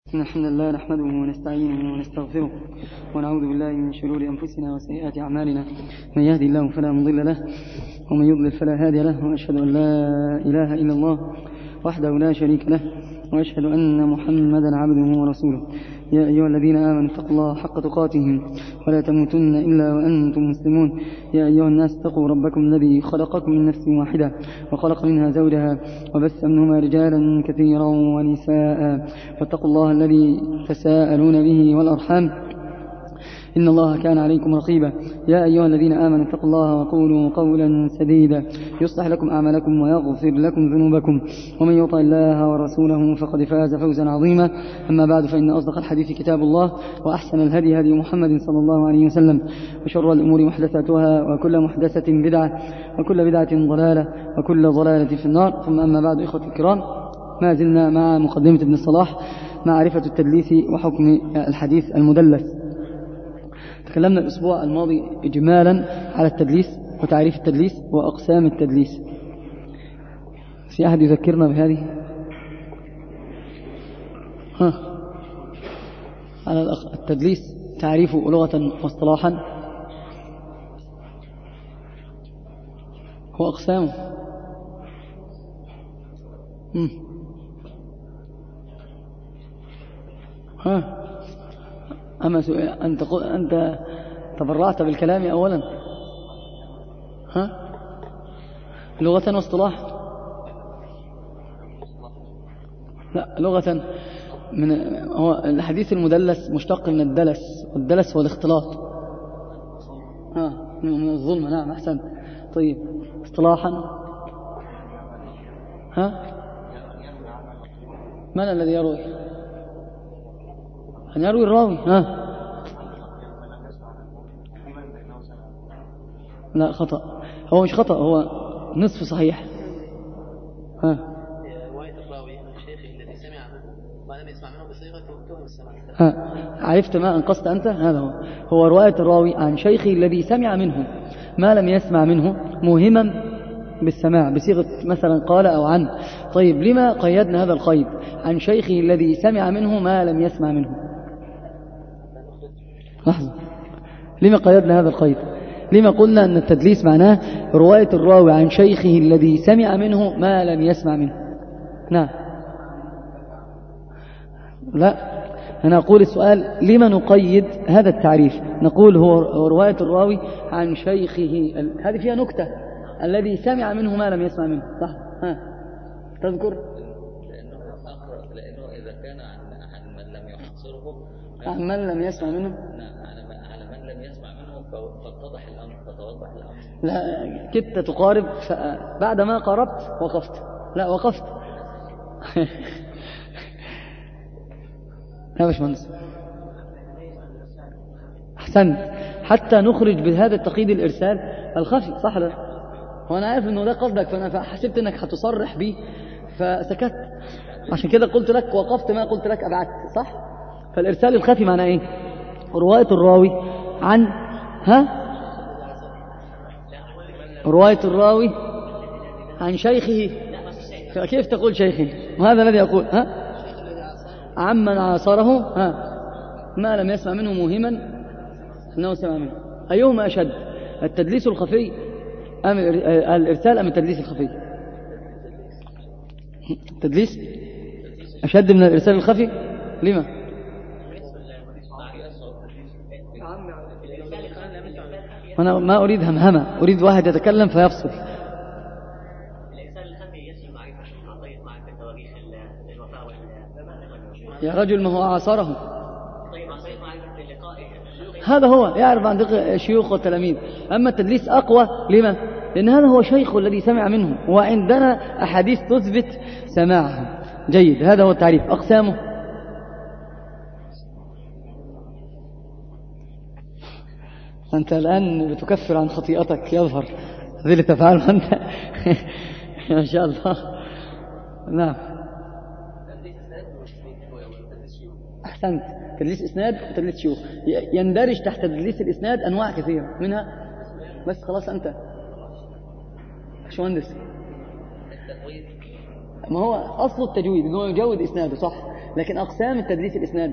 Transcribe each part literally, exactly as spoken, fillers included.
إن الحمد لله نحمده ونستعينه ونستغفره ونعوذ بالله من شرور أنفسنا وسيئات أعمالنا. من يهدي الله فلا مضل له ومن يضلل فلا هادي له، وأشهد أن لا إله إلا الله وحده لا شريك له، وأشهد أن محمدا عبده ورسوله. يا أيها الذين آمنوا اتقوا الله حق تقاته ولا تموتن إلا وأنتم مسلمون. يا أيها الناس اتقوا ربكم الذي خلقكم من نفس واحدة وخلق منها زوجها وبث منهما رجالا كثيرا ونساء، واتقوا الله الذي تساءلون به والأرحام إن الله كان عليكم رقيبا. يا أيها الذين آمنوا اتقوا الله وقولوا قولا سديدا يصلح لكم أعمالكم ويغفر لكم ذنوبكم، ومن يطع الله ورسوله فقد فاز فوزا عظيما. أما بعد، فإن أصدق الحديث كتاب الله، وأحسن الهدي هدي محمد صلى الله عليه وسلم، وشر الأمور محدثاتها، وكل محدثة بدعة، وكل بدعة ضلالة، وكل ضلالة في النار. ثم أما بعد، إخوة الكرام، ما زلنا مع مقدمة ابن الصلاح، معرفة التدليس وحكم الحديث المدلس. تكلمنا الأسبوع الماضي إجمالا على التدليس وتعريف التدليس وأقسام التدليس. في أحد يذكرنا بهذه؟ ها على التدليس تعريفه لغة واصطلاحا وأقسامه. هم. ها أما أنت أنت تبرعت بالكلام أولا. ها لغة واصطلاح؟ لا، لغة من هو الحديث المدلس مشتق من الدلس، والدلس هو الاختلاط. ها من الظلم. نعم، أحسن. طيب، اصطلاحا؟ ها من الذي يروي؟ أن يروي الراوي. ها لا، خطأ. هو مش خطأ، هو نصف صحيح. ها رواية الراوي عن الشيخ الذي سمع منه ما لم يسمع منه بصيغة تهم السماع. ها عرفت ما أنقصت أنت؟ هذا هو هو رواية الراوي عن شيخه الذي سمع منه ما لم يسمع منه موهما بالسماع بصيغة مثلا قال أو عن. طيب، لما قيدنا هذا القيد عن شيخه الذي سمع منه ما لم يسمع منه؟ لحظة، لما قيدنا هذا القيد؟ لما قلنا أن التدليس معناه رواية الراوي عن شيخه الذي سمع منه ما لم يسمع منه؟ نعم. لا، أنا أقول السؤال لما نقيد هذا التعريف؟ نقول هو رواية الراوي عن شيخه، هذه فيها نكتة، الذي سمع منه ما لم يسمع منه. صح؟ ها تذكر؟ لأنه أقرأ، لأنه إذا كان عن عن من لم يحصره، عن من لم يسمع منه، على من لم يسمع منه فاتضح الأمر، فتوضح الأمر. لا، كدت تقارب، بعد ما قربت وقفت. لا، وقفت. لا باش مهندس، أحسنت. حتى نخرج بهذا التقييد الإرسال الخفي. صح لا؟ وأنا عارف أنه ده قصدك، فأنا حسبت أنك هتصرح به فسكت، عشان كده قلت لك وقفت، ما قلت لك أبعدت. صح؟ فالإرسال الخفي معناه إيه؟ رواية الراوي عن ها رواية الراوي عن شيخه. كيف تقول شيخه؟ وهذا الذي أقول. ها عمن عاصره ها ما لم يسمع منه موهما أنه سمع منه. أيهما أشد، التدليس الخفي أم الإرسال أم التدليس الخفي؟ التدليس أشد من الإرسال الخفي. لما؟ أنا ما أريد همهمة، أريد واحد يتكلم فيفصل. يا رجل، ما هو عاصره. هذا هو يعرف عن الشيوخ والتلاميذ. أما التدليس أقوى. لما؟ لأن هذا هو شيخ الذي سمع منه، وعندنا أحاديث تثبت سماعه. جيد، هذا هو التعريف. أقسامه؟ أنت الآن بتكفر عن خطيئتك، يظهر هذه اللي تفعله أنت. ما شاء الله. نعم، أحسنت. تدليس إسناد وتدليس شيوخ. يندرج تحت تدليس الإسناد أنواع كثيرة منها. بس خلاص أنت شو مهندس، ما هو أصل التجويد أنه يجود إسناده. صح؟ لكن أقسام التدليس الإسناد.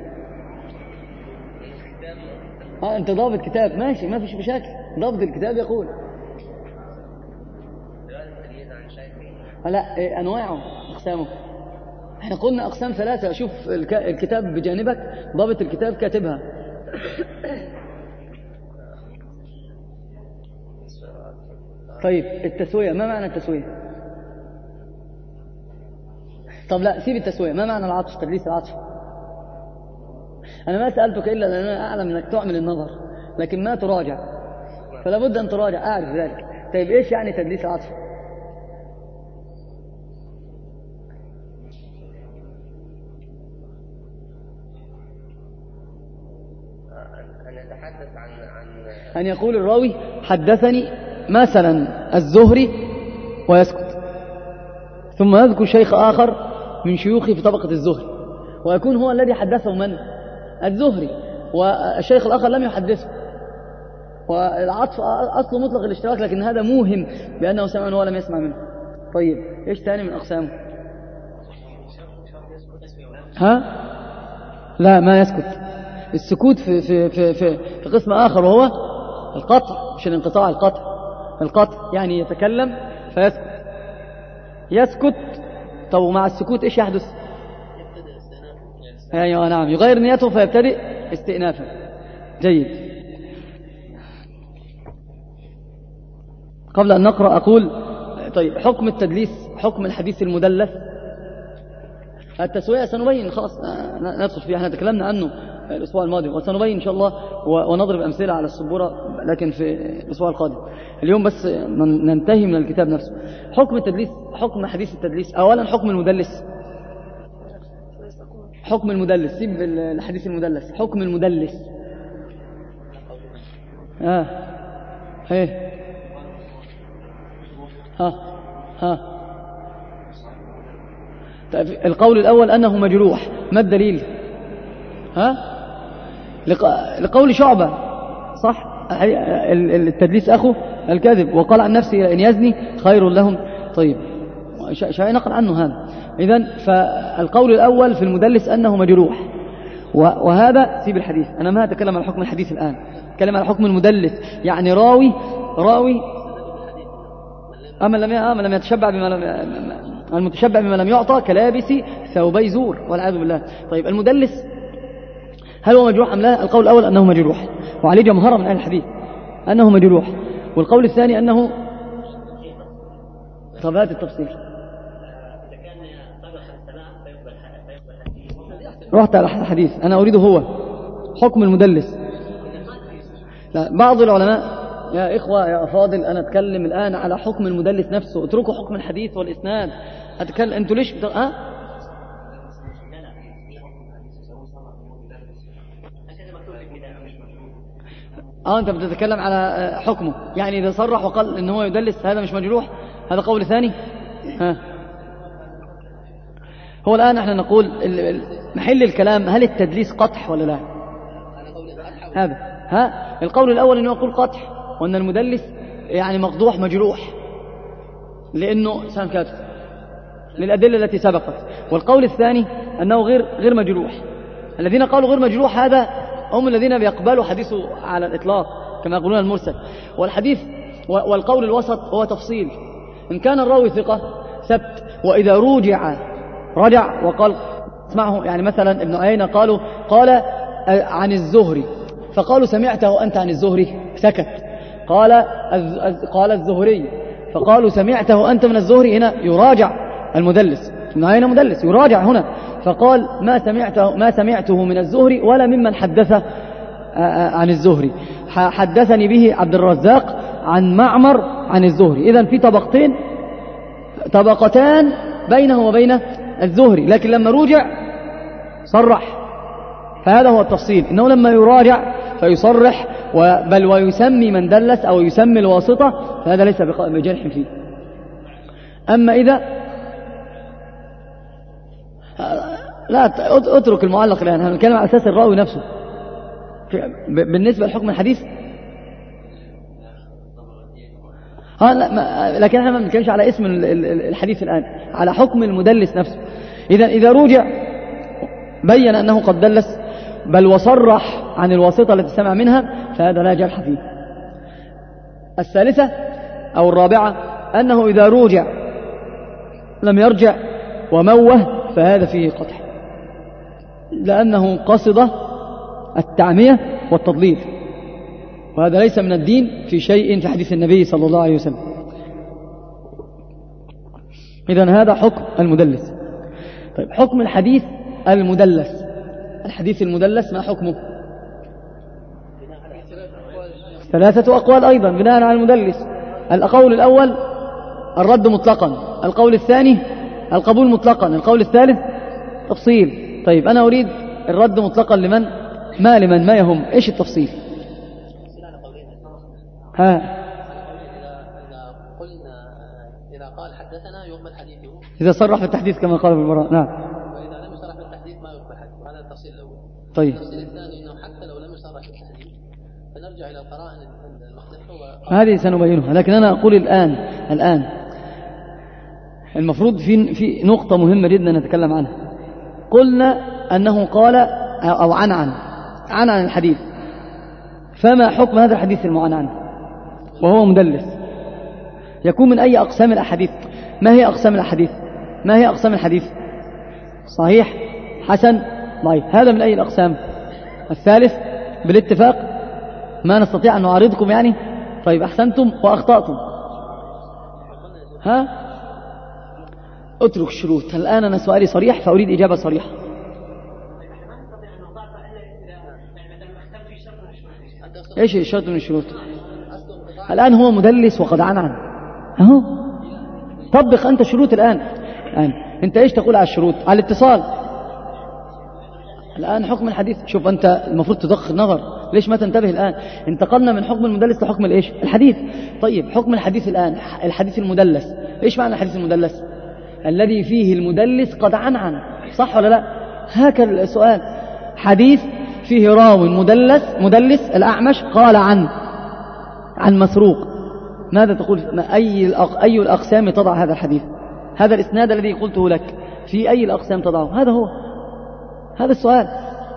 آه أنت ضابط كتاب ماشي، ما فيش مشاكل، ضابط الكتاب يقول لا إيه أنواعه أقسامه. احنا قلنا أقسام ثلاثة. شوف الكتاب بجانبك، ضابط الكتاب كاتبها. طيب التسوية، ما معنى التسوية؟ طب لا سيب التسوية، ما معنى العطف؟ تدليس العطف. أنا ما سألتك إلا لأن أنا أعلم أنك تعمل النظر لكن ما تراجع، فلا بد أن تراجع، أعرف ذلك. طيب إيش يعني تدليس العطف؟ أن يقول الراوي حدثني مثلا الزهري ويسكت، ثم يذكر شيخ آخر من شيوخه في طبقة الزهري ويكون هو الذي حدثه من الزهري والشيخ الآخر لم يحدثه. والعطف أصله مطلق الاشتراك، لكن هذا موهم بأنه سمع منه ولم يسمع منه. طيب إيش ثاني من أقسامه؟ ها؟ لا ما يسكت. السكوت في, في, في, في, في قسم آخر وهو القطع، مش الانقطاع، القطع. القطع يعني يتكلم فيسكت. يسكت. طب ومع السكوت إيش يحدث؟ أيوة نعم، يغير نيته فيبتدئ استئنافا. جيد. قبل أن نقرأ أقول طيب حكم التدليس، حكم الحديث المدلس. التسوية سنبين، خلاص ندخل فيها، احنا تكلمنا عنه الأسبوع الماضي وسنبين إن شاء الله ونضرب أمثلة على السبورة لكن في الأسبوع القادم. اليوم بس ننتهي من الكتاب نفسه. حكم التدليس، حكم حديث التدليس. أولا حكم المدلس، حكم المدلس، سيب الحديث المدلس، حكم المدلس. آه ايه ها ها طيب القول الأول أنه مجروح، ما الدليل؟ ها لقول شعبة صح، التدليس أخو الكذب، وقال عن نفسه إن يزني خير لهم. طيب شيء نقل عنه هذا. إذن فالقول الأول في المدلس أنه مجروح، وهذا سيب الحديث، أنا ما أتكلم عن حكم الحديث الآن، أتكلم عن حكم المدلس. يعني راوي راوي أما لم أما لم يتشبع بما لم المتشبع بما لم يعطى كلابس ثوبي زور والعياذ بالله. طيب المدلس هل هو مجروح أم لا؟ القول الأول أنه مجروح، وعليه جمهرة من أهل الحديث أنه مجروح. والقول الثاني أنه طب هات التفصيل. رحت على الحديث، أنا أريده هو حكم المدلس. لا بعض العلماء يا إخوة يا أفاضل، أنا أتكلم الآن على حكم المدلس نفسه، اتركوا حكم الحديث والإسناد. أتكلم أنتوا ليش بتر... أه؟ آه أنت بتتكلم على حكمه، يعني إذا صرح وقال إن هو يدلس هذا مش مجروح، هذا قول ثاني. ها هو الآن احنا نقول محل الكلام هل التدليس قطح ولا لا؟ هذا ها القول الأول إنه يقول قطح، وأن المدلس يعني مقضوح مجروح لأنه سام كاتب للأدلة التي سبقت. والقول الثاني أنه غير غير مجروح. الذين قالوا غير مجروح هذا هم الذين بيقبلوا حديثه على الإطلاق كما يقولون المرسل. والحديث والقول الوسط هو تفصيل، إن كان الراوي ثقة ثبت، وإذا روجع رجع وقال اسمعه. يعني مثلا ابن عيينة قالوا قال عن الزهري، فقالوا سمعته أنت عن الزهري، سكت. قال قال الزهري، فقالوا سمعته أنت من الزهري، هنا يراجع المدلس. ابن عيينة مدلس يراجع هنا، فقال ما سمعته ما سمعته من الزهري ولا ممن حدث عن الزهري، حدثني به عبد الرزاق عن معمر عن الزهري. إذن في طبقتين طبقتان بينه وبين الزهري، لكن لما رجع صرح، فهذا هو التفصيل. إنه لما يراجع فيصرح بل ويسمي من دلس أو يسمي الواسطة، فهذا ليس بجرح فيه. أما إذا لا اترك المعلق الآن، هنتكلم على أساس الراوي نفسه بالنسبة لحكم الحديث. ها لا ما لكن احنا ما بنتكلمش على اسم الحديث الآن، على حكم المدلس نفسه. إذا إذا رجع بين أنه قد دلس بل وصرح عن الواسطة التي سمع منها، فهذا لا جرح فيه. الثالثة أو الرابعة أنه إذا روجع لم يرجع وموه فهذا فيه قطع، لأنه قصد التعمية والتضليل، وهذا ليس من الدين في شيء في حديث النبي صلى الله عليه وسلم. إذن هذا حكم المدلس. طيب حكم الحديث المدلس، الحديث المدلس ما حكمه؟ ثلاثة أقوال أيضا بناء على المدلس. القول الأول الرد مطلقا، القول الثاني القبول مطلقا، القول الثالث تفصيل. طيب أنا أريد الرد مطلقا لمن؟ ما لمن؟ ما يهم؟ إيش التفصيل؟ ها إذا قلنا إذا قال حدثنا يقبل حديثه، إذا صرح بالتحديث كما قال في البراء. نعم. وإذا لم يصرح بالتحديث ما يقبل حديثه، هذا التفصيل الأول. طيب التفصيل الثاني أنه حتى لو لم يصرح بالتحديث فنرجع إلى القرائن المحدثة، هذه سنبينها. لكن أنا أقول الآن الآن المفروض في في نقطة مهمة جدا نتكلم عنها. قلنا أنه قال أو عنعن عن عن الحديث، فما حكم هذا الحديث المعنعن وهو مدلس؟ يكون من أي أقسام الأحاديث؟ ما هي أقسام الأحاديث؟ ما هي أقسام الحديث؟ صحيح، حسن، ضعيف. هذا من أي الأقسام؟ الثالث بالاتفاق، ما نستطيع أن نعارضكم يعني. طيب أحسنتم وأخطأتم. ها اترك الشروط. الآن أنا سؤالي صريح فأريد إجابة صريحة. إيش الشرط من الشروط؟ الآن هو مدلس وقد عنعن، أهو طبق أنت شروط الآن. الآن أنت إيش تقول على الشروط؟ على الاتصال. الآن حكم الحديث، شوف أنت المفروض تدق النظر، ليش ما تنتبه الآن؟ انتقلنا من حكم المدلس لحكم الإيش؟ الحديث. طيب حكم الحديث الآن، الحديث المدلس، إيش معنى الحديث المدلس؟ الذي فيه المدلس قد عنعن، صح ولا لا؟ هكذا السؤال. حديث فيه راوي مدلس مدلس الأعمش قال عن عن مسروق، ماذا تقول؟ أي أي الأقسام تضع هذا الحديث؟ هذا الإسناد الذي قلته لك في أي الأقسام تضعه؟ هذا هو هذا السؤال.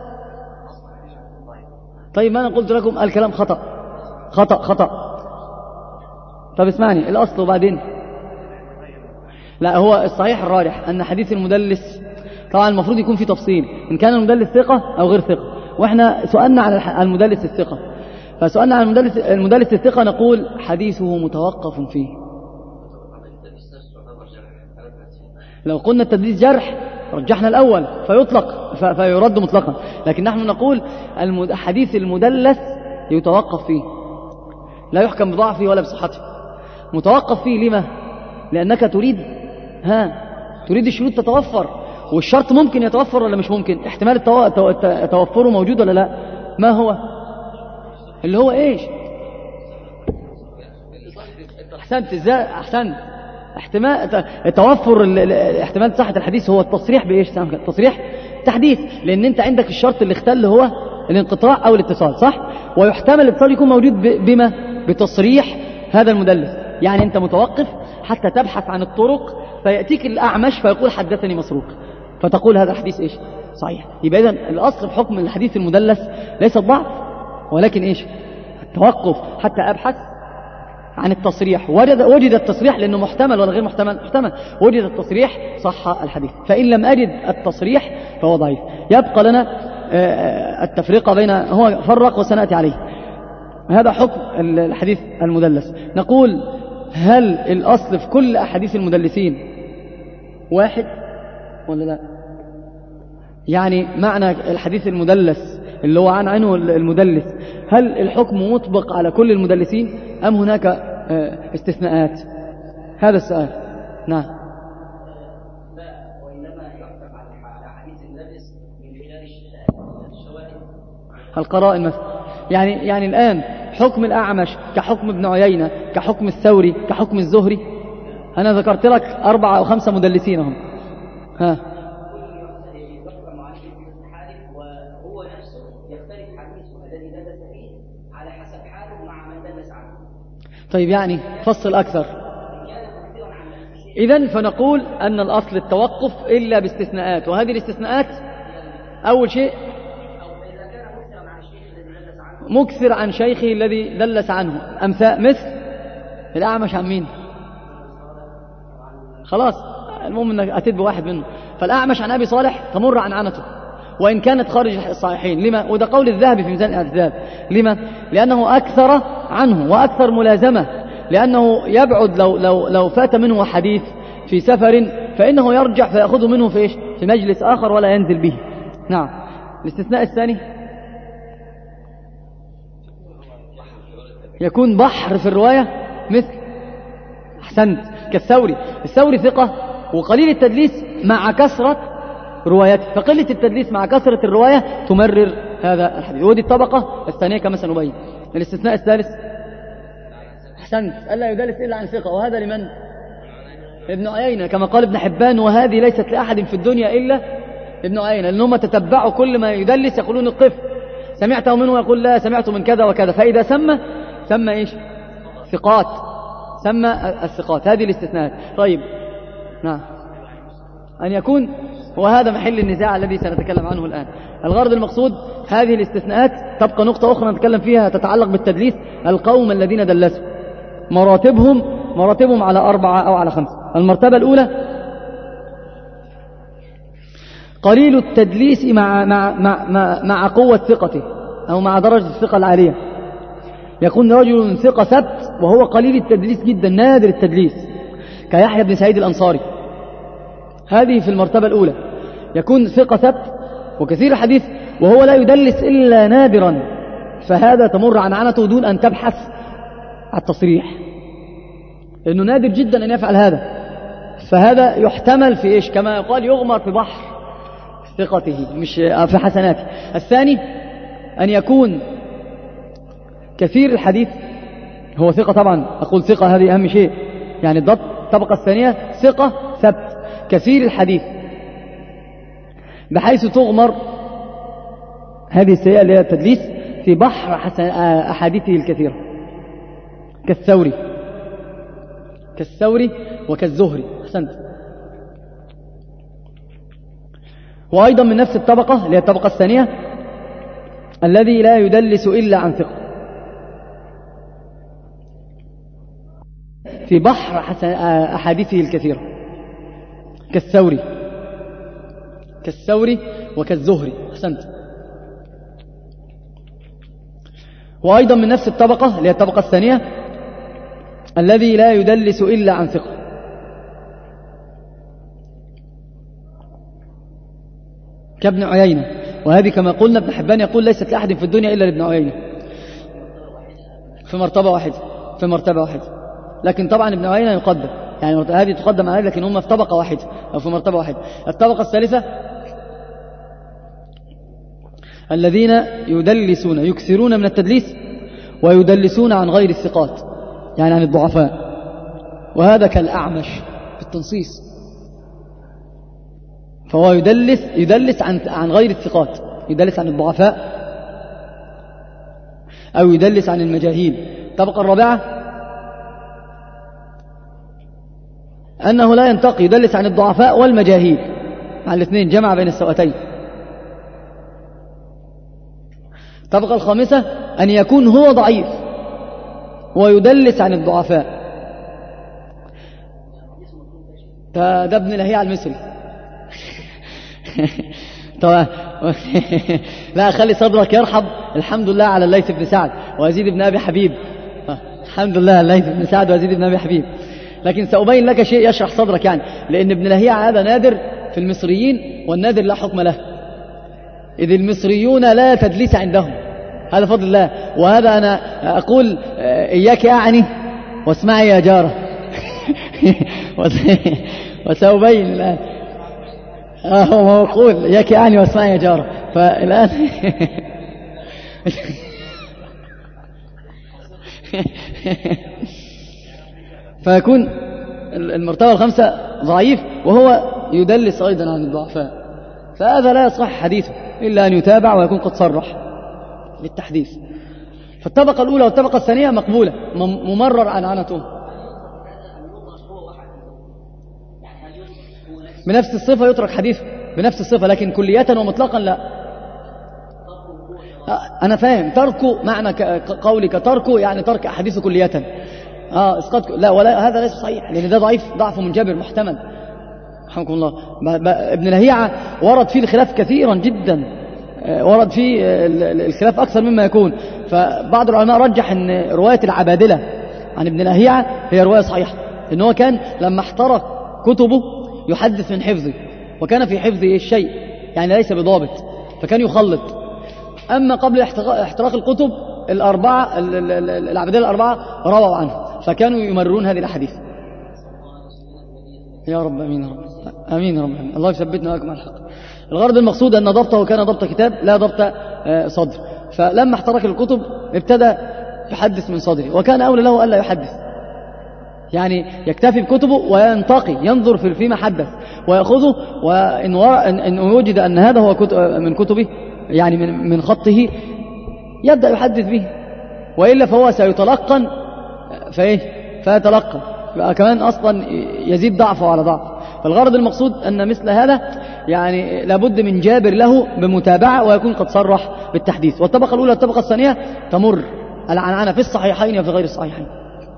طيب ما أنا قلت لكم الكلام خطأ خطأ خطأ. طب اسمعني الأصل وبعدين. لا، هو الصحيح الراجح أن حديث المدلس طبعا المفروض يكون في تفصيل إن كان المدلس ثقة أو غير ثقة، وإحنا سؤالنا على المدلس الثقة، فسؤالنا عن المدلس, المدلس الثقة نقول حديثه متوقف فيه. لو قلنا التدليس جرح رجحنا الأول فيطلق فيرد مطلقا، لكن نحن نقول حديث المدلس يتوقف فيه، لا يحكم بضعفه ولا بصحته، متوقف فيه. لما؟ لأنك تريد ها تريد الشروط تتوفر، والشرط ممكن يتوفر ولا مش ممكن؟ احتمال التو... توفره موجود ولا لا؟ ما هو اللي هو ايش؟ احسنت ازاي احسنت احتمال توفر احتمال صحة الحديث هو التصريح بايش؟ تصريح تحديث، لان انت عندك الشرط اللي اختل هو الانقطاع او الاتصال، صح؟ ويحتمل الاتصال يكون موجود بما بتصريح هذا المدلس، يعني انت متوقف حتى تبحث عن الطرق، فيأتيك الأعمش فيقول حدثني مسروق، فتقول هذا الحديث ايش؟ صحيح. يبقى إذن الأصل في حكم الحديث المدلس ليس الضعف، ولكن ايش؟ التوقف حتى أبحث عن التصريح. وجد, وجد التصريح لأنه محتمل ولا غير محتمل؟ محتمل. وجد التصريح صح الحديث، فإن لم أجد التصريح فهو ضعيف. يبقى لنا التفرقة بين، هو فرق وسنأتي عليه. هذا حكم الحديث المدلس. نقول هل الأصل في كل أحاديث المدلسين واحد ولا لا؟ يعني معنى الحديث المدلس اللي هو عن عنه المدلس، هل الحكم مطبق على كل المدلسين أم هناك استثناءات؟ هذا السؤال. نعم. لا، وإنما يحكم على حديث المدلس من خلال الشواهد القرائن مثلا. يعني يعني الآن حكم الأعمش كحكم ابن عيينة كحكم الثوري كحكم الزهري. أنا ذكرت لك أربعة أو خمسة مدلسين هم. ها وهو نفسه يختلف حديثه الذي دلس فيه على حسب حاله مع من دلس عنه. طيب يعني فصل أكثر. إذن فنقول أن الأصل التوقف إلا باستثناءات، وهذه الاستثناءات أول شيء مكثر عن شيخه الذي دلس عنه، أمثال مثل الأعمش عن مين؟ خلاص المهم أنك أتيت بواحد منه. فالأعمش عن أبي صالح تمر عن عنته وإن كانت خارج الصحيحين. لما؟ وده قول الذهبي في ميزان الاعتدال. لما؟ لأنه أكثر عنه وأكثر ملازمة، لأنه يبعد لو, لو, لو فات منه حديث في سفر فإنه يرجع فيأخذه منه في, إيش؟ في مجلس آخر ولا ينزل به. نعم. الاستثناء الثاني يكون بحر في الرواية، مثل أحسنت كالثوري. الثوري ثقة وقليل التدليس مع كثرة روايته، فقلة التدليس مع كثرة الرواية تمرر هذا الحديث. ودي الطبقة الثانية كما سنبين. الاستثناء الثالث أحسنت ألا يدلس إلا عن ثقة، وهذا لمن؟ ابن عيينة كما قال ابن حبان وهذه ليست لأحد في الدنيا إلا ابن عيينة، لأنهم تتبعوا كل ما يدلس يقولون القف سمعته منه يقول لا سمعته من كذا وكذا، فإذا سمى سمى إيش؟ ثقات، سمى الثقات. هذه الاستثناءات. طيب نعم. أن يكون وهذا محل النزاع الذي سنتكلم عنه الآن. الغرض المقصود هذه الاستثناءات. تبقى نقطة أخرى نتكلم فيها تتعلق بالتدليس. القوم الذين دلسوا مراتبهم مراتبهم على أربعة أو على خمسة. المرتبة الأولى قليل التدليس مع, مع, مع, مع, مع قوة ثقته أو مع درجة الثقة العالية. يكون رجل ثقة ثبت وهو قليل التدليس جدا، نادر التدليس، كيحيى بن سعيد الأنصاري. هذه في المرتبة الأولى. يكون ثقة ثبت وكثير الحديث وهو لا يدلس إلا نادرا، فهذا تمر عن عنته دون أن تبحث عن التصريح، لأنه نادر جدا أن يفعل هذا. فهذا يحتمل في إيش؟ كما يقال يغمر في بحر ثقته مش في حسناته. الثاني أن يكون كثير الحديث، هو ثقة طبعا، أقول ثقة هذه أهم شيء، يعني الضبط. الطبقة الثانية ثقة ثبت كثير الحديث بحيث تغمر هذه السيئة اللي هي التدليس في بحر أحاديثه الكثيرة، كالثوري كالثوري وكالزهري. أحسنت. وأيضا من نفس الطبقة اللي هي الطبقة الثانية الذي لا يدلس إلا عن ثقة في بحر أحاديثه الكثيرة، كالثوري كالثوري وكالزهري. أحسنت. وأيضا من نفس الطبقة اللي هي الطبقة الثانية الذي لا يدلس إلا عن ثقة كابن عيينة. وهذه كما قلنا ابن حبان يقول ليست لأحد في الدنيا إلا لابن عيينة، في مرتبة واحدة في مرتبة واحدة لكن طبعا ابن عيينة يقدم، يعني هذه تقدم عليه، لكن هم في طبقة واحدة أو في مرتبة واحدة. الطبقة الثالثة الذين يدلسون يكثرون من التدليس ويدلسون عن غير الثقات، يعني عن الضعفاء، وهذا كالأعمش بالتنصيص، فهو يدلس يدلس عن عن غير الثقات، يدلس عن الضعفاء أو يدلس عن المجاهيل. الطبقة الرابعة أنه لا ينتقي، يدلس عن الضعفاء والمجاهيل مع الاثنين، جمع بين السوأتين. الطبقة الخامسة أن يكون هو ضعيف ويدلس عن الضعفاء، ده ابن لهيعة المصري. طبعا لا خلي صدرك يرحب. الحمد لله على الليث بن سعد ويزيد بن أبي حبيب، الحمد لله الليث بن سعد ويزيد بن أبي حبيب. لكن سأبين لك شيء يشرح صدرك، يعني لأن ابن لهيعة هذا نادر في المصريين، والنادر لا حكم له، إذ المصريون لا تدليس عندهم، هذا فضل الله. وهذا أنا أقول إياك أعني واسمعي يا جارة. وسأبين الآن. آه هو يقول إياك أعني واسمعي يا جارة، فالآن فيكون المرتبة الخامسة ضعيف وهو يدلس أيضا عن الضعفاء، فهذا لا يصح حديثه إلا أن يتابع ويكون قد صرح بالتحديث. فالطبقة الأولى والطبقة الثانية مقبولة، ممرر عن عنتهم بنفس الصفة، يترك حديثه بنفس الصفة، لكن كلية ومطلقا لا. أنا فاهم تركه معنى قولك تركه يعني ترك أحاديث كلية. آه اسقاط لا، ولا هذا ليس صحيح، لأن ده ضعيف ضعف منجبر محتمل. رحمكم الله. ابن لهيعة ورد فيه الخلاف كثيرا جدا، ورد فيه الخلاف أكثر مما يكون. فبعض العلماء رجح أن رواية العبادلة عن ابن لهيعة هي رواية صحيحة، لأنه هو كان لما احترق كتبه يحدث من حفظه، وكان في حفظه الشيء يعني ليس بضابط، فكان يخلط. أما قبل احتراق الكتب الأربعة العبادلة الأربعة رووا عنه، فكانوا يمررون هذه الأحاديث. يا رب أمين يا رب أمين يا رب أمين. الله يثبتنا وإياكم على الحق. الغرض المقصود أن ضبطه كان ضبط كتاب لا ضبط صدر، فلما احترق الكتب ابتدى يحدث من صدره، وكان أولى له ألا يحدث، يعني يكتفي بكتبه وينتقي ينظر في فيما حدث ويأخذه، وإن إن وجد أن هذا هو من كتبه يعني من من خطه يبدأ يحدث به، وإلا فهو سيتلقن فإيه فيتلقن كمان أصلا يزيد ضعفه على ضعف. فالغرض المقصود أن مثل هذا يعني لابد من جابر له بمتابعة ويكون قد صرح بالتحديث. والطبقة الأولى والطبقة الثانية تمر العنعنة في الصحيحين وفي غير الصحيحين.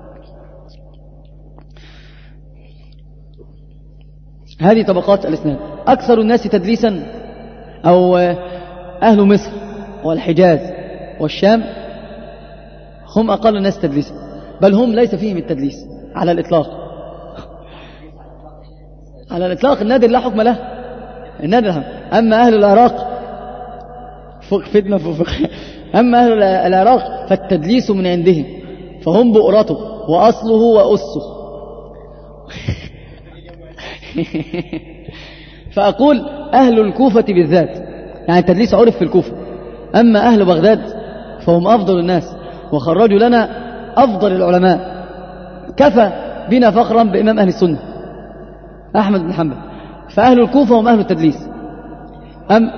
هذه طبقات الإسناد. أكثر الناس تدليسا أو أهل مصر والحجاز والشام هم أقل الناس تدليسا، بل هم ليس فيهم التدليس على الإطلاق. على الإطلاق النادر لا حكم له، النادر هم. أما أهل العراق فوق فتنة فوق أما أهل العراق فالتدليس من عندهم، فهم بؤرته وأصله وأسه. فأقول أهل الكوفة بالذات يعني التدليس عرف في الكوفة. أما أهل بغداد فهم أفضل الناس وخرجوا لنا أفضل العلماء، كفى بنا فخرا بإمام أهل السنة أحمد بن حنبل. فأهل الكوفة هم أهل التدليس، أم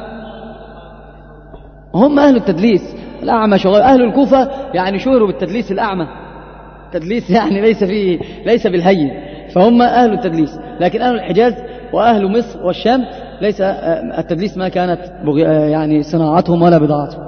هم أهل التدليس الأعمى شغال. أهل الكوفة يعني شهروا بالتدليس الأعمى، تدليس يعني ليس فيه ليس بالهين، فهم أهل التدليس. لكن أهل الحجاز وأهل مصر والشام ليس التدليس ما كانت يعني صناعتهم ولا بضاعتهم.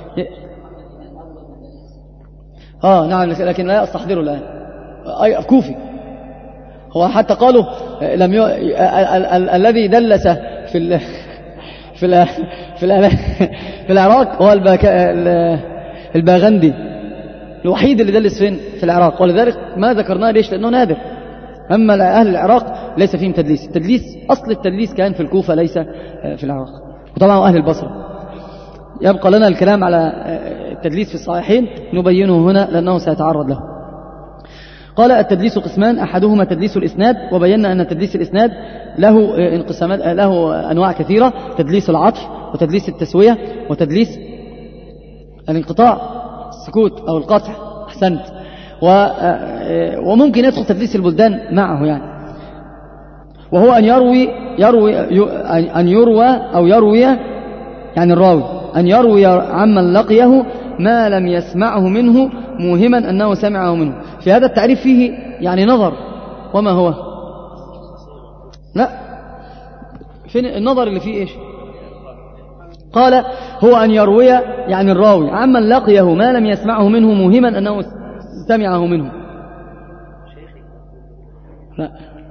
آه نعم، لكن لا أستحضره الآن. أي كوفي هو حتى قالوا لم ي... الذي دلس في ال... في ال... في, ال... في العراق هو الباك... الباغندي الوحيد اللي دلس فين في العراق، ولذلك ما ذكرناه ليش؟ لأنه نادر. أما أهل العراق ليس فيهم تدليس. التدليس أصل التدليس كان في الكوفة ليس في العراق، وطبعا أهل البصرة. يبقى لنا الكلام على التدليس في الصحيحين نبينه هنا لأنه سيتعرض له. قال التدليس قسمان، أحدهما تدليس الإسناد، وبينا أن تدليس الإسناد له انقسامات له أنواع كثيرة: تدليس العطف وتدليس التسوية وتدليس الانقطاع السكوت أو القطع. أحسنت. وممكن يدخل تدليس البلدان معه يعني، وهو أن يروي يروي أن يروى أو يروي يعني الراوي أن يروي عمن لقيه ما لم يسمعه منه موهما أنه سمعه منه. في هذا التعريف فيه يعني نظر. وما هو؟ لا، فين النظر اللي فيه إيش؟ قال هو أن يروي يعني الراوي عمن لقيه ما لم يسمعه منه موهما أنه سمعه منه. لا،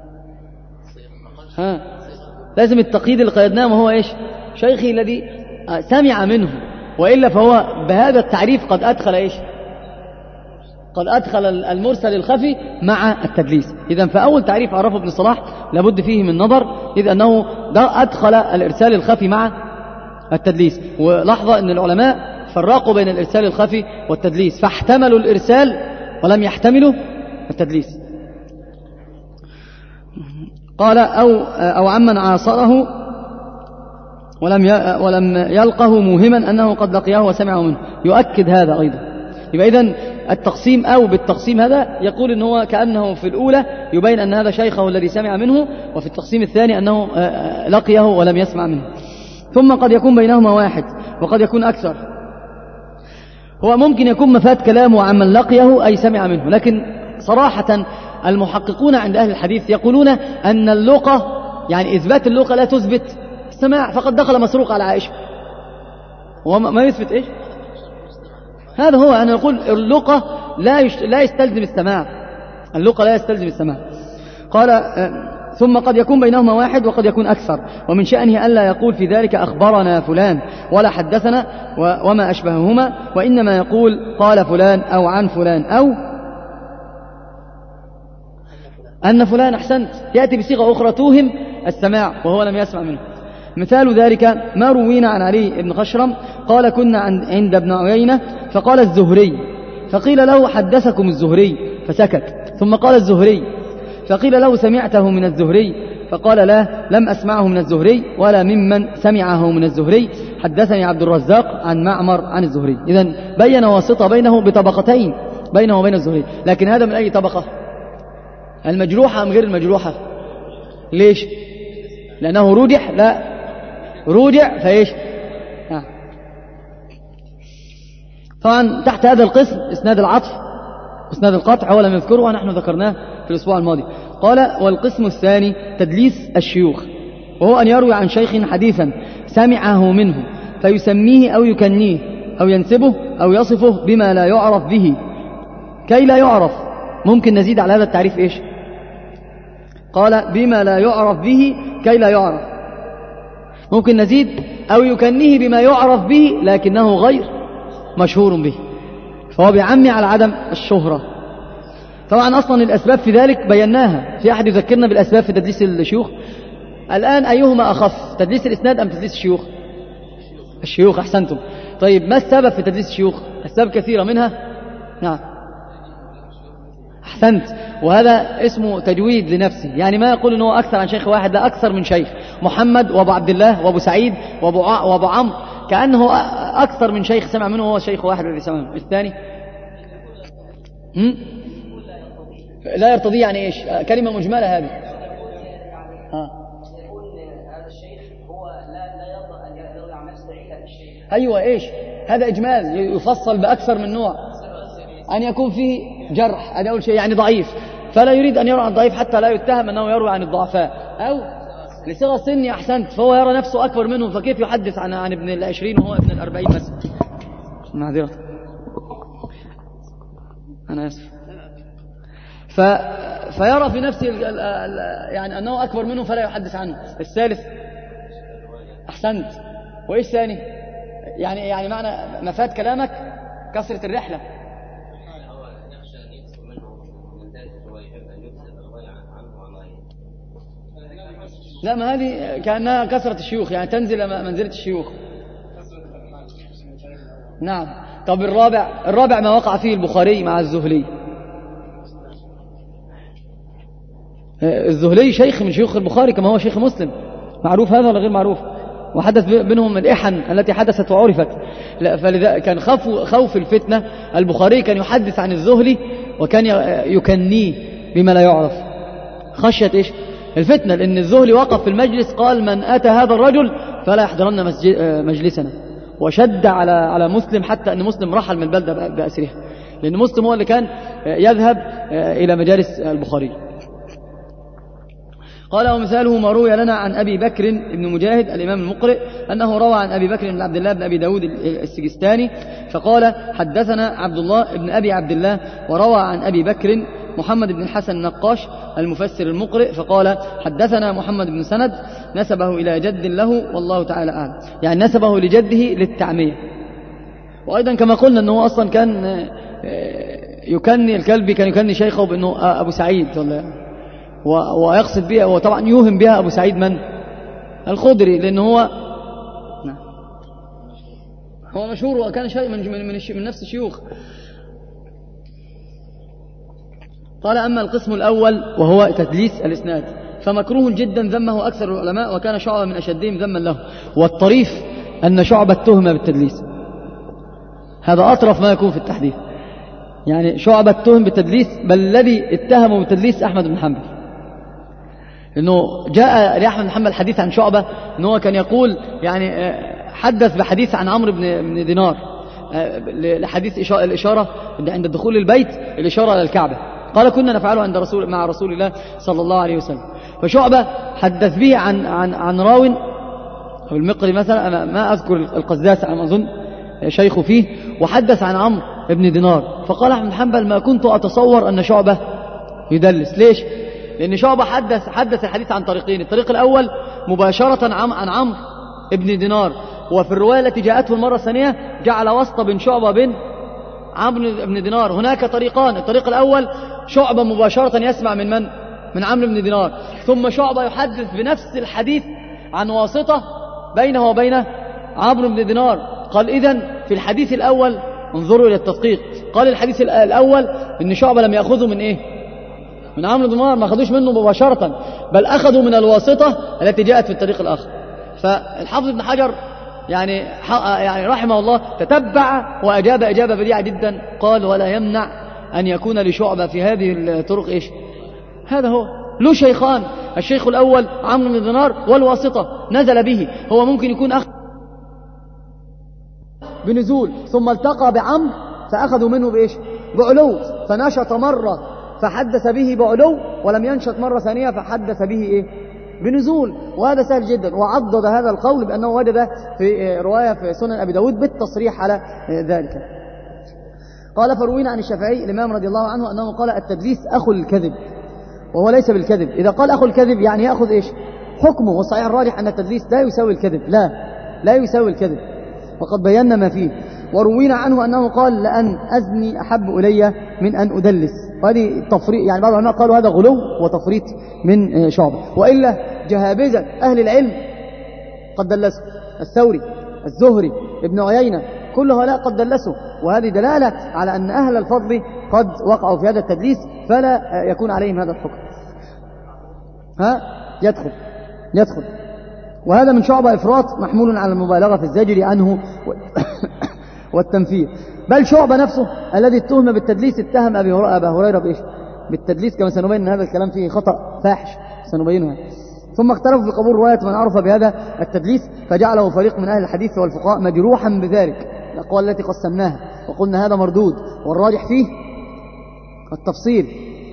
ها لازم التقييد اللي قيدناه، وهو إيش؟ شيخي الذي سمع منه، وإلا فهو بهذا التعريف قد أدخل إيش؟ قد أدخل المرسل الخفي مع التدليس. إذن فأول تعريف عرفه ابن صلاح لابد فيه من نظر، إذ أنه ده أدخل الإرسال الخفي مع التدليس. ولحظة أن العلماء فرقوا بين الإرسال الخفي والتدليس، فاحتملوا الإرسال ولم يحتملوا التدليس. قال أو, أو عمن عاصره ولم ولم يلقه موهما أنه قد لقيه وسمعه منه، يؤكد هذا أيضا. يبقى إذن التقسيم أو بالتقسيم هذا يقول إن هو كأنه في الأولى يبين أن هذا شيخه الذي سمع منه، وفي التقسيم الثاني أنه لقيه ولم يسمع منه. ثم قد يكون بينهما واحد وقد يكون أكثر. هو ممكن يكون مفاد كلامه عمن لقيه أي سمع منه، لكن صراحة المحققون عند أهل الحديث يقولون أن اللقة يعني إثبات اللقة لا تثبت السماع، فقد دخل مسروق على عائشة وما يثبت إيش؟ هذا هو أنا أقول اللقى لا يش... لا يستلزم السماع، اللقى لا يستلزم السماع. قال ثم قد يكون بينهما واحد وقد يكون أكثر، ومن شأنه ألا يقول في ذلك أخبرنا فلان ولا حدثنا وما أشبههما، وإنما يقول قال فلان أو عن فلان أو أن فلان. أحسنت، يأتي بصيغة أخرى توهم السماع وهو لم يسمع منه. مثال ذلك ما روينا عن علي بن خشرم قال كنا عند ابن عيينة فقال الزهري، فقيل له حدثكم الزهري فسكت، ثم قال الزهري، فقيل له سمعته من الزهري، فقال لا لم أسمعه من الزهري ولا ممن سمعه من الزهري، حدثني عبد الرزاق عن معمر عن الزهري. إذن بين واسطة بينه بطبقتين بينه وبين الزهري، لكن هذا من أي طبقة؟ المجروحة أم غير المجروحة؟ ليش؟ لأنه رجح، لا رجع فإيش؟ آه. طبعا تحت هذا القسم إسناد العطف إسناد القطع ولم يذكره ونحن ذكرناه في الأسبوع الماضي. قال والقسم الثاني تدليس الشيوخ، وهو أن يروي عن شيخ حديثا سمعه منه فيسميه أو يكنيه أو ينسبه أو يصفه بما لا يعرف به كي لا يعرف. ممكن نزيد على هذا التعريف إيش؟ قال بما لا يعرف به كي لا يعرف. ممكن نزيد أو يكنيه بما يعرف به لكنه غير مشهور به، فهو بيعمي على عدم الشهرة. طبعا أصلا الأسباب في ذلك بيناها. في أحد يذكرنا بالأسباب في تدليس الشيوخ الآن؟ أيهما أخف، تدليس الإسناد أم تدليس الشيوخ؟ الشيوخ. أحسنتم. طيب ما السبب في تدليس الشيوخ؟ أسباب كثيرة، منها نعم أحسنت، وهذا اسمه تجويد لنفسه، يعني ما يقول أنه أكثر عن شيخ واحد، لا أكثر من شيخ، محمد وأبو عبد الله وأبو سعيد وأبو, ع... وأبو عمرو، كأنه أكثر من شيخ سمع منه وهو شيخ واحد الذي سمع منه. الثاني هم؟ لا يرتضي، يعني إيش؟ كلمة مجملة هذه. ها. يقول هذا الشيخ هو لا لا يرضى أن يروي عن نفسه إلا الشيخ. أيوة إيش؟ هذا إجمال يفصل بأكثر من نوع، أن يكون فيه جرح، هذا أول شيء، يعني ضعيف، فلا يريد أن يروي عن الضعيف حتى لا يتهم أنه يروي عن الضعفاء، أو لصغر سني. أحسنت، فهو يرى نفسه أكبر منه، فكيف يحدث عن عن ابن العشرين وهو ابن الأربعين مثلا؟ معذرة أنا أسف. ف... فيرى في نفسه ال... ال... ال... يعني أنه أكبر منه فلا يحدث عنه. الثالث أحسنت، وإيش ثاني؟ يعني يعني معنى مفاد كلامك كثرة الرحلة. لا، ما هذه كأنها كثرة الشيوخ، يعني تنزل منزلة الشيوخ. نعم. طب الرابع الرابع ما وقع فيه البخاري مع الزهلي. الزهلي شيخ من شيوخ البخاري كما هو شيخ مسلم، معروف هذا ولا غير معروف؟ وحدث بينهم الإحن التي حدثت وعرفت، فلذا كان خوف خوف الفتنة البخاري كان يحدث عن الزهلي وكان يكنيه بما لا يعرف خشية إيش؟ الفتنة، لأن الزهلي وقف في المجلس قال من أتى هذا الرجل فلا يحضرن مجلسنا، وشد على على مسلم حتى أن مسلم رحل من البلدة بأسرها، لأن مسلم هو اللي كان يذهب إلى مجالس البخاري. قال ومثاله ما روي لنا عن أبي بكر بن مجاهد الإمام المقرئ أنه روى عن أبي بكر بن عبد الله بن أبي داود السجستاني فقال حدثنا عبد الله بن أبي عبد الله، وروى عن أبي بكر محمد بن الحسن النقاش المفسر المقرئ فقال حدثنا محمد بن سند نسبه إلى جد له والله تعالى أعلم، يعني نسبه لجده للتعمية. وأيضا كما قلنا أنه أصلا كان يكني الكلبي كان يكني شيخه بأنه أبو سعيد ولا ويقصد بها، وطبعا يوهم بها أبو سعيد من الخدري، لأنه هو هو مشهور وكان شيء من, من, من نفس الشيوخ. قال أما القسم الأول وهو تدليس الإسناد فمكروه جدا ذمه أكثر العلماء، وكان شعبة من أشدهم ذما له. والطريف أن شعبة تهم بالتدليس، هذا أطرف ما يكون في التحديث، يعني شعبة تهم بالتدليس، بل الذي اتهمه بالتدليس أحمد بن حنبل، إنه جاء لأحمد بن حنبل حديث عن شعبة إنه كان يقول يعني حدث بحديث عن عمرو بن دينار لحديث الإشارة عند الدخول للبيت، الإشارة إلى الكعبة، قال كنا نفعله عند رسول مع رسول الله صلى الله عليه وسلم. فشعبة حدث به عن عن عن راو أو المقري مثلا، أنا ما أذكر القزاس على ما أظن شيخ فيه، وحدث عن عمرو بن دينار، فقال أحمد بن حنبل ما كنت أتصور أن شعبة يدلس. ليش؟ لأن شعبة حدث حدث الحديث عن طريقين، الطريق الأول مباشرة عن عمرو بن دينار، وفي الرواية التي جاءته المرة الثانية جعل واسطة بين شعبة بين عمرو بن دينار. هناك طريقان، الطريق الأول شعبة مباشرة يسمع من من؟ من عمرو بن دينار، ثم شعبة يحدث بنفس الحديث عن واسطة بينه وبين عمرو بن دينار. قال إذن في الحديث الأول انظروا إلى التدقيق، قال الحديث الأول إن شعبة لم يأخذوا من إيه؟ من عمرو بن دينار، ما أخذوش منه مباشرة، بل أخذوا من الواسطة التي جاءت في الطريق الآخر. فالحافظ ابن حجر يعني يعني رحمه الله تتبع وأجاب إجابة بديعة جدا، قال ولا يمنع أن يكون لشعبة في هذه الطرق إيش؟ هذا هو له شيخان، الشيخ الأول عمرو بن دينار والواسطة نزل به، هو ممكن يكون أخذ بنزول ثم التقى بعمرو فأخذوا منه بإيش؟ بعلو، فنشط مرة فحدث به بعلو، ولم ينشط مرة ثانية فحدث به إيه؟ بنزول. وهذا سهل جدا، وعضد هذا القول بأنه وجد في رواية في سنن أبي داود بالتصريح على ذلك. قال فروينا عن الشافعي الإمام رضي الله عنه أنه قال التدليس أخو الكذب، وهو ليس بالكذب. إذا قال أخو الكذب يعني يأخذ إيش؟ حكمه. والصحيح الراجح أن التدليس لا يساوي الكذب، لا لا يساوي الكذب، وقد بينا ما فيه. وروينا عنه أنه قال لأن أزني أحب إلي من أن أدلس، وهذه تفريط، يعني بعض العلماء قالوا هذا غلو وتفريط من شعبة. وإلا جهابذة أهل العلم قد دلسوا، الثوري الزهري ابن عيينة كل هؤلاء قد دلسوا، وهذه دلالة على أن أهل الفضل قد وقعوا في هذا التدليس فلا يكون عليهم هذا الحكم. ها يدخل يدخل وهذا من شعبة إفراط محمول على المبالغة في الزجر عنه والتنفير. بل شعبة نفسه الذي اتهم بالتدليس اتهم أبا هريرة بإيش؟ بالتدليس، كما سنبين أن هذا الكلام فيه خطأ فاحش سنبينه. ثم اختلفوا في قبول رواية من عرف بهذا التدليس فجعله فريق من أهل الحديث والفقهاء مجروحا بذلك، الأقوال التي قسمناها وقلنا هذا مردود، والراجح فيه التفصيل.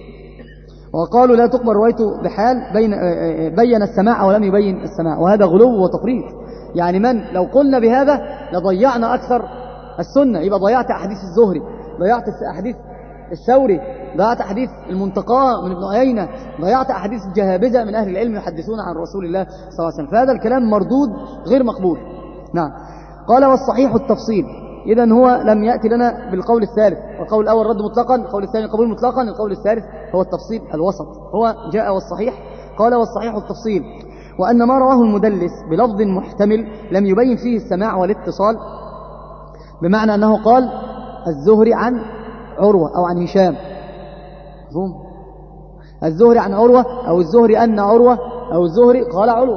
وقالوا لا تقبل روايته بحال بين بين السماع ولم يبين السماع، وهذا غلو وتفريط. يعني من لو قلنا بهذا لضيعنا أكثر السنة، يبقى ضيعت أحاديث الزهري، ضيعت أحاديث الثوري، ضيعت أحاديث المنتقى من ابن عيينة، ضيعت أحاديث الجهابذة من أهل العلم يحدثون عن رسول الله صلى الله عليه وسلم، فهذا الكلام مردود غير مقبول. نعم. قال والصحيح التفصيل، إذن هو لم يأتي لنا بالقول الثالث، والقول الأول رد مطلقا، القول الثاني قبول مطلقا، القول الثالث هو التفصيل الوسط، هو جاء والصحيح. قال والصحيح التفصيل، وأن ما رواه المدلس بلفظ محتمل لم يبين فيه السماع والاتصال، بمعنى أنه قال الزهري عن عروة أو عن هشام، الزهري عن عروة أو الزهري أن عروة أو الزهري قال عروة،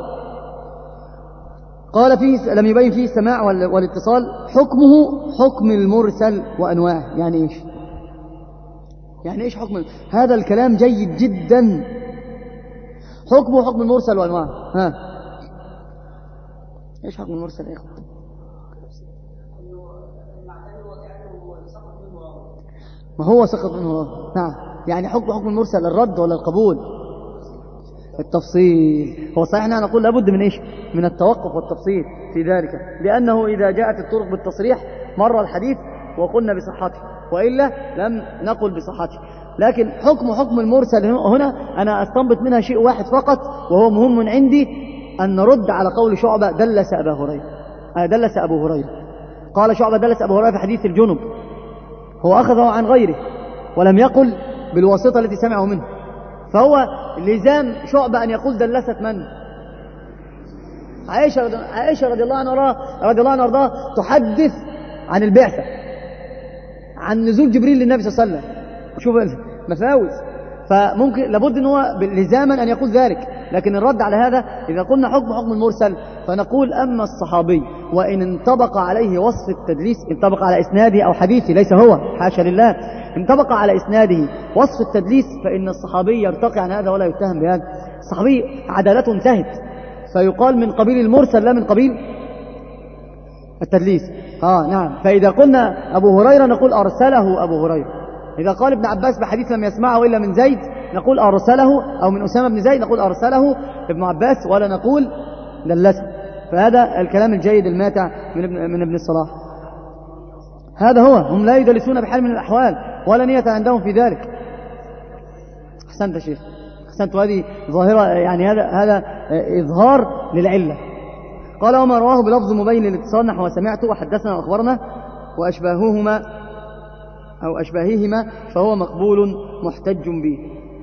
قال فيه لم يبين فيه السماع والاتصال، حكمه حكم المرسل وأنواعه. يعني إيش؟ يعني إيش حكم؟ هذا الكلام جيد جدا، حكمه حكم المرسل وأنواعه. ها إيش حكم المرسل يا إخوة؟ ما هو سقط منه. نعم، يعني حكم حكم المرسل الرد ولا القبول؟ التفصيل. هو صحيح أننا نقول لابد من إيش؟ من التوقف والتفصيل في ذلك، لأنه إذا جاءت الطرق بالتصريح مر الحديث وقلنا بصحته، وإلا لم نقل بصحته. لكن حكم حكم المرسل هنا أنا أستنبط منها شيء واحد فقط، وهو مهم عندي، أن نرد على قول شعبة دلس أبا هريرة، دلس أبو هريرة. قال شعبة دلس أبو هريرة في حديث الجنب، هو أخذه عن غيره ولم يقل بالواسطة التي سمعه منه، فهو لزام شعبة أن يقول دلست من؟ عائشة رضي, عائشة رضي الله عنها رضي الله عنها وارضاها تحدث عن البعثة، عن نزول جبريل للنبي صلى الله عليه وسلم. شوف مفاوز، فممكن لابد ان هو لزاما أن يقول ذلك. لكن الرد على هذا إذا قلنا حكم حكم المرسل فنقول أما الصحابي وإن انطبق عليه وصف التدليس، انطبق على إسناده أو حديثه، ليس هو حاشا لله، انطبق على إسناده وصف التدليس، فإن الصحابي يرتقي عن هذا ولا يتهم بهذا. الصحابي عدالته انتهت، فيقال من قبيل المرسل لا من قبيل التدليس. آه نعم. فإذا قلنا أبو هريرة نقول أرسله أبو هريرة. إذا قال ابن عباس بحديث لم يسمعه إلا من زيد نقول أرسله، أو من أسامة بن زيد نقول أرسله ابن عباس، ولا نقول دلسه. فهذا الكلام الجيد الماتع من ابن, من ابن الصلاح. هذا هو، هم لا يدلسون بحال من الأحوال ولا نية عندهم في ذلك. أحسنت يا شيخ، أحسنت. هذه ظاهرة، يعني هذا هذا إظهار للعلة. قال وما رواه بلفظ مبين للاتصال نحو سمعته وحدثنا وأخبرنا وأشباههما أو أشباههما فهو مقبول محتج به.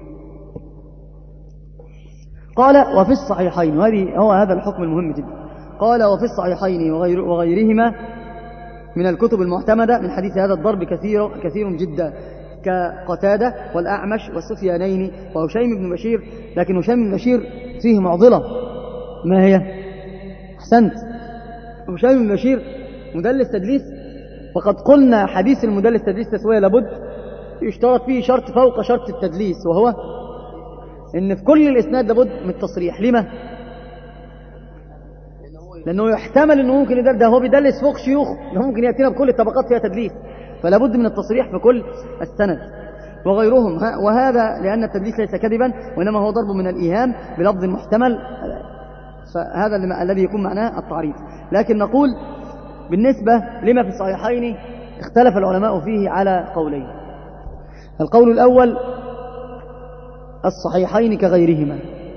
قال وفي الصحيحين، وهذه هو هذا الحكم المهم جدا. قال وفي الصحيحين وغير وغيرهما من الكتب المعتمدة من حديث هذا الضرب كثير كثير جدا كقتادة والأعمش والسفيانين وهشيم بن بشير. لكن هشيم بن بشير فيه معضلة. ما هي؟ أحسنت. هشيم بن بشير مدلس تدليس، وقد قلنا حديث المدلس تدليس تسوية لابد يشترط فيه شرط فوق شرط التدليس، وهو إن في كل الإسناد لابد من التصريح. لما؟ لأنه يحتمل أنه ممكن يدل، ده هو بيدلس فوق شيوخ، ممكن يأتينا بكل الطبقات فيها تدليس، فلا بد من التصريح في كل السند. وغيرهم، وهذا لأن التدليس ليس كذبا وإنما هو ضرب من الإيهام بلفظ محتمل، فهذا الذي يكون معناه التعريف. لكن نقول بالنسبة لما في الصحيحين اختلف العلماء فيه على قولين. القول الأول الصحيحين كغيرهما.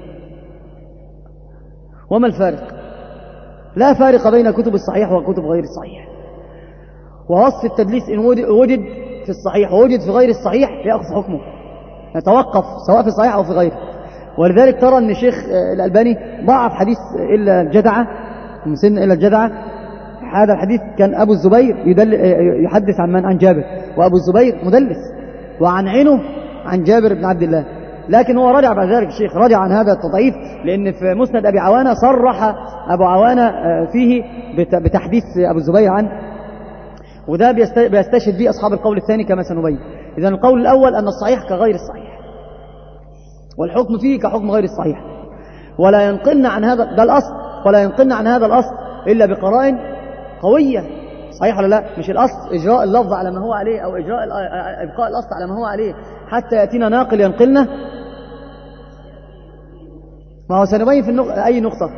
وما الفارق؟ لا فارق بين كتب الصحيح وكتب غير الصحيح. ووصف التدليس إن وجد في الصحيح ووجد في غير الصحيح يأخذ حكمه، يتوقف سواء في الصحيح أو في غيره. ولذلك ترى أن الشيخ الألباني ضعف حديث إلا الجدعة، من سن إلا الجدعة. هذا الحديث كان أبو الزبير يحدث عن من؟ عن جابر، وأبو الزبير مدلس، وعن عينه عن جابر بن عبد الله. لكن هو رجع بعد ذلك الشيخ رجع عن هذا التضعيف، لأن في مسند أبي عوانة صرح أبو عوانة فيه بتحديث أبو الزبير عنه، وده بيستشهد به أصحاب القول الثاني كما سنبين. إذن القول الأول أن الصحيح كغير الصحيح، والحكم فيه كحكم غير الصحيح، ولا ينقلنا عن هذا، ده الأصل، ولا ينقلنا عن هذا الأصل إلا بقرائن قوية. صحيح ولا لا؟ مش الأصل إجراء اللفظ على ما هو عليه، أو إجراء إبقاء الأصل على ما هو عليه حتى يأتينا ناقل ينقلنا. ما هو سنبين في النق... أي نقطة.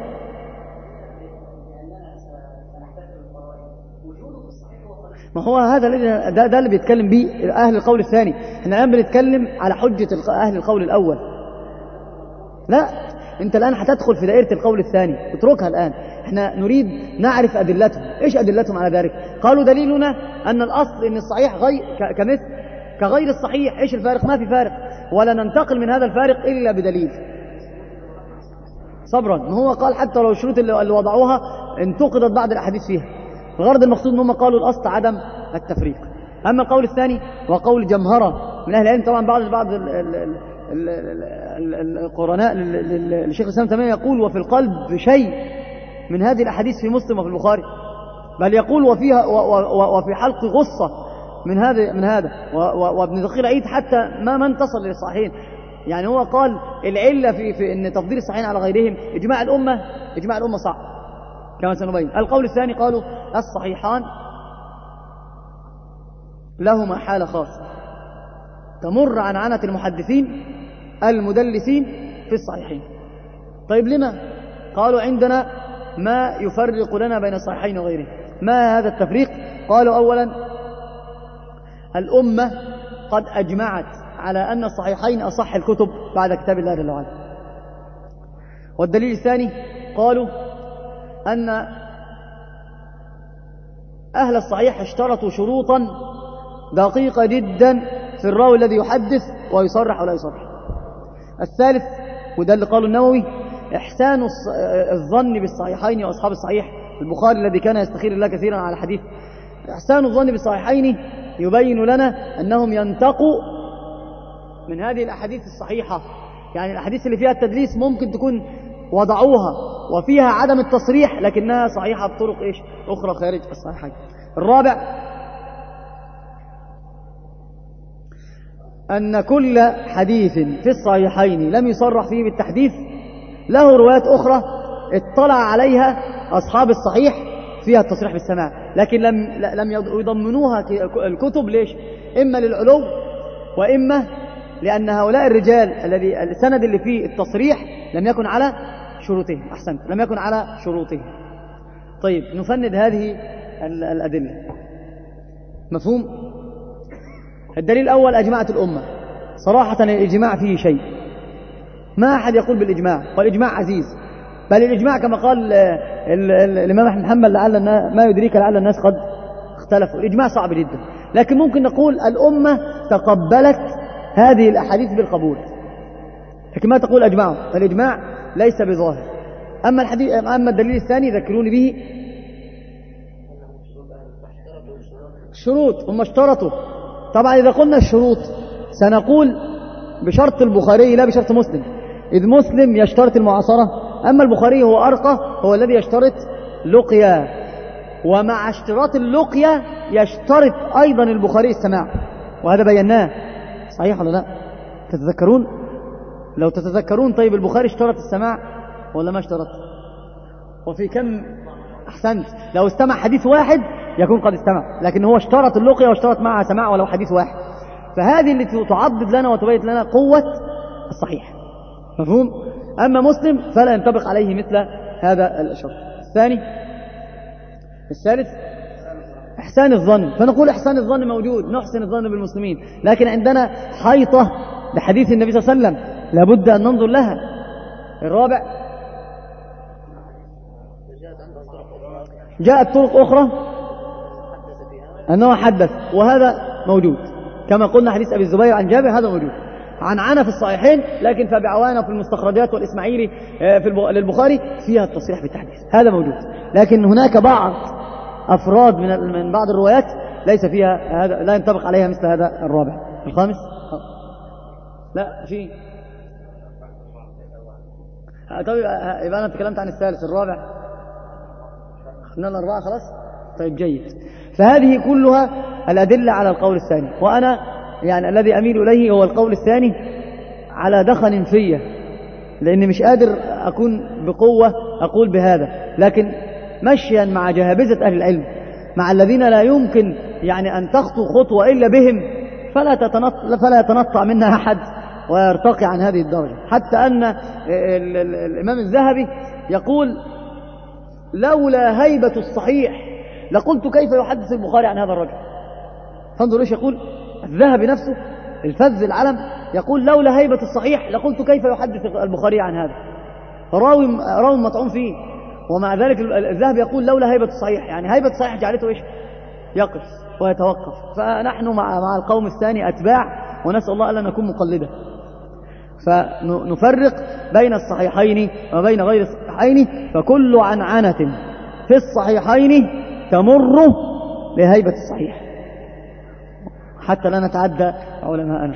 ما هو هذا الذي ده, ده اللي بيتكلم به أهل القول الثاني. احنا الآن بنتكلم على حجة أهل القول الأول. لا، انت الآن هتدخل في دائرة القول الثاني، اتركها الآن. احنا نريد نعرف أدلتهم. ايش أدلتهم على ذلك؟ قالوا دليلنا أن الأصل ان الصحيح غير كمثل كغير الصحيح. ايش الفارق؟ ما في فارق، ولا ننتقل من هذا الفارق إلا بدليل. صبرا. ما هو قال حتى لو الشروط اللي وضعوها انتقدت بعض الأحاديث فيها، الغرض المقصود ان هم قالوا الأصل عدم التفريق. أما القول الثاني وقول جمهرة من أهل العلم، طبعا بعض بعض القرناء للشيخ الإسلام تيمية يقول وفي القلب شيء من هذه الأحاديث في مسلم وفي البخاري، بل يقول وفيها وفي حلق غصة من هذا من هذا وابن دقيق العيد حتى ما من تصل للصحيحين. يعني هو قال العلة في, في أن تفضيل الصحيحين على غيرهم إجماع الأمة، إجماع الأمة صعب كما سنبين. القول الثاني قالوا الصحيحان لهما حالة خاصة تمر عن عنة المحدثين المدلسين في الصحيحين. طيب لما؟ قالوا عندنا ما يفرق لنا بين الصحيحين وغيره. ما هذا التفريق؟ قالوا أولا الأمة قد أجمعت على أن الصحيحين أصح الكتب بعد كتاب الله جل وعلا. والدليل الثاني قالوا أن أهل الصحيح اشترطوا شروطا دقيقة جدا في الراوي الذي يحدث ويصرح ولا يصرح. الثالث وده اللي قاله النووي إحسان الظن بالصحيحين وأصحاب الصحيح. البخاري الذي كان يستخير الله كثيرا على حديث إحسان الظن بالصحيحين يبين لنا أنهم ينتقوا من هذه الأحاديث الصحيحة. يعني الأحاديث اللي فيها التدليس ممكن تكون وضعوها وفيها عدم التصريح لكنها صحيحة بطرق إيش أخرى خارج الصحيحين. الرابع أن كل حديث في الصحيحين لم يصرح فيه بالتحديث له روايات أخرى اطلع عليها أصحاب الصحيح فيها التصريح بالسماع، لكن لم لم يضمنوها الكتب. ليش؟ إما للعلو، وإما لأن هؤلاء الرجال الذي السند اللي فيه التصريح لم يكن على شروطهم. أحسنت، لم يكن على شروطهم. طيب نفند هذه الأدلة. مفهوم؟ الدليل الأول أجمعت الأمة، صراحة الإجماع فيه شيء، ما أحد يقول بالإجماع، والإجماع عزيز، بل الإجماع كما قال الإمام أحمد محمد لعل ما يدريك لعل الناس قد اختلفوا، الإجماع صعب جدا، لكن ممكن نقول الأمة تقبلت هذه الأحاديث بالقبول، لكن ما تقول أجمعوا، فالإجماع ليس بظاهر. أما الحديث أما الدليل الثاني ذكروني به. الشروط هم اشترطوا، طبعا إذا قلنا الشروط سنقول بشرط البخاري لا بشرط مسلم، إذ مسلم يشترط المعاصرة، أما البخاري هو أرقى، هو الذي يشترط لقيا، ومع اشتراط اللقيا يشترط أيضا البخاري السماع، وهذا بيناه. صحيح ولا لا؟ تتذكرون؟ لو تتذكرون طيب البخاري اشترط السماع ولا ما اشترط؟ وفي كم؟ أحسنت، لو استمع حديث واحد يكون قد استمع، لكن هو اشترط اللقيا واشترط معها سماع ولو حديث واحد، فهذه اللي تعضد لنا وتبين لنا قوة الصحيح. مفهوم؟ أما مسلم فلا ينطبق عليه مثل هذا الشرط. الثاني الثالث إحسان الظن، فنقول إحسان الظن موجود، نحسن الظن بالمسلمين، لكن عندنا حيطة بحديث النبي صلى الله عليه وسلم لابد أن ننظر لها. الرابع جاءت طرق أخرى أنه حدث، وهذا موجود كما قلنا حديث أبي الزبير عن جابر، هذا موجود عن عنا في الصحيحين، لكن فبعوانه في المستخرجات والإسماعيلي في للبخاري فيها التصريح بالتحديث، هذا موجود، لكن هناك بعض أفراد من من بعض الروايات ليس فيها هذا، لا ينطبق عليها مثل هذا الرابع. الخامس لا في. طيب يبقى أنا تكلمت عن الثالث، الرابع خلنا الأربعة خلاص. طيب جيد، فهذه كلها الأدلة على القول الثاني، وأنا يعني الذي أميل إليه هو القول الثاني على دخن فيه، لأني مش قادر أكون بقوة أقول بهذا، لكن مشيا مع جهابزة أهل العلم، مع الذين لا يمكن يعني أن تخطو خطوة إلا بهم، فلا تتنطع, فلا يتنطع منها أحد ويرتقي عن هذه الدرجة، حتى أن الإمام الذهبي يقول لولا هيبة الصحيح لقلت كيف يحدث البخاري عن هذا الرجل. فانظر ايش يقول الذهبي نفسه الفذ العلم، يقول لولا هيبة الصحيح لقلت كيف يحدث البخاري عن هذا، راوي راوي مطعون فيه، ومع ذلك الذهبي يقول لولا هيبة الصحيح، يعني هيبة الصحيح جعلته ايش؟ يقف ويتوقف. فنحن مع مع القوم الثاني أتباع، ونسأل الله ألا نكون مقلدا، فنفرق بين الصحيحين وبين غير الصحيحين، فكل عنعنة في الصحيحين تمر بهيبة الصحيح حتى لا نتعدى علماءنا.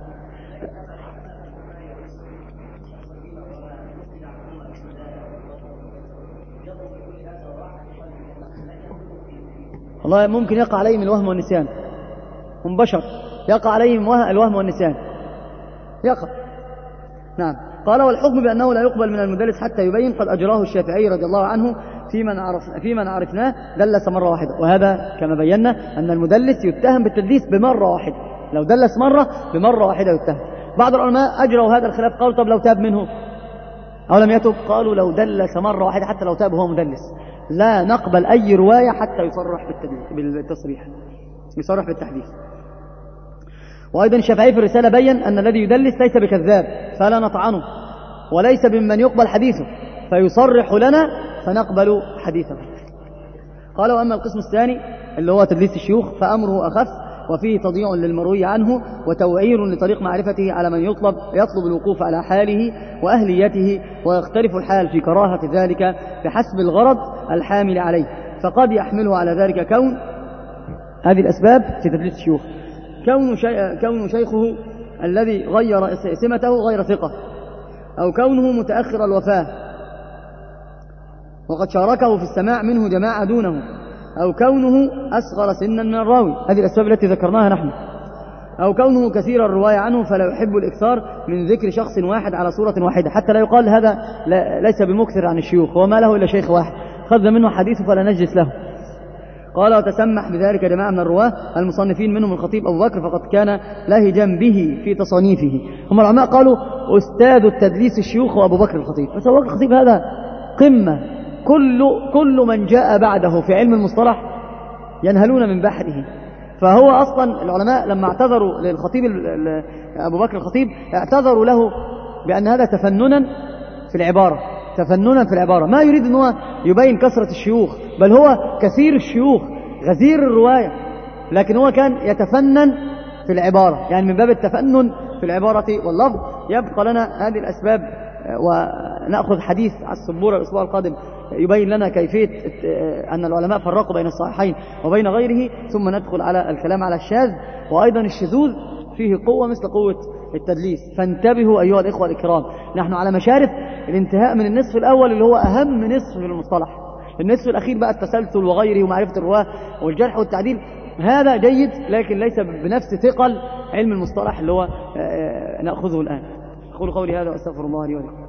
والله ممكن يقع عليهم الوهم والنسيان، هم بشر يقع عليهم الوهم والنسيان، يقع. نعم. قال والحكم بأنه لا يقبل من المدلس حتى يبين قد أجراه الشافعي رضي الله عنه في من عرفنا في من عرفناه دلس مرة واحدة، وهذا كما بينا أن المدلس يتهم بالتدليس بمرة واحدة، لو دلس مرة بمرة واحدة يتهم. بعض العلماء أجروا هذا الخلاف، قالوا طب لو تاب منه أو لم يتب، قالوا لو دلس مرة واحدة حتى لو تاب هو مدلس لا نقبل أي رواية حتى يصرح بالتصريح، يصرح بالتحديث. وأيضا الشافعي في الرسالة بين أن الذي يدلس ليس بكذاب فلا نطعنه، وليس بمن يقبل حديثه، فيصرح لنا فنقبل حديثه. قال وأما القسم الثاني اللي هو تدليس الشيوخ فأمره أخف، وفيه تضييع للمروي عنه وتوعير لطريق معرفته على من يطلب يطلب الوقوف على حاله وأهليته، ويختلف الحال في كراهة ذلك بحسب الغرض الحامل عليه، فقد يحمله على ذلك كون هذه الأسباب في تدليس الشيوخ: كون, شي... كون شيخه الذي غير سمته غير ثقة، أو كونه متأخر الوفاة وقد شاركه في السماع منه جماعة دونه، أو كونه أصغر سنا من الراوي، هذه الأسباب التي ذكرناها نحن، أو كونه كثير الرواية عنه فلا يحب الإكثار من ذكر شخص واحد على صورة واحدة، حتى لا يقال هذا ليس بمكثر عن الشيوخ وما له إلا شيخ واحد خذ منه حديثه فلا نجلس له. قال وتسمح بذلك جماعة من الرواة المصنفين منهم الخطيب أبو بكر، فقد كان لهجا به في تصانيفه. هم العلماء قالوا أستاذ التدليس الشيوخ وأبو بكر الخطيب، بس أبو بكر الخطيب هذا قمة كل كل من جاء بعده في علم المصطلح ينهلون من بحره. فهو أصلا العلماء لما اعتذروا للخطيب أبو بكر الخطيب اعتذروا له بأن هذا تفننا في العبارة، تفننا في العبارة، ما يريد أن هو يبين كثرة الشيوخ، بل هو كثير الشيوخ غزير الرواية، لكن هو كان يتفنن في العبارة، يعني من باب التفنن في العبارة واللفظ. يبقى لنا هذه الأسباب، ونأخذ حديث على السبورة الأسبوع القادم يبين لنا كيفية أن العلماء فرقوا بين الصحيحين وبين غيره، ثم ندخل على الكلام على الشاذ. وأيضا الشذوذ فيه قوة مثل قوة التدليس، فانتبهوا أيها الإخوة الإكرام، نحن على مشارف الانتهاء من النصف الأول اللي هو أهم نصف في المصطلح. النصف الأخير بقى التسلسل وغيره ومعرفة الرواة والجرح والتعديل، هذا جيد لكن ليس بنفس ثقل علم المصطلح اللي هو نأخذه الآن. أقول قولي هذا وأستغفر الله لي ولكم.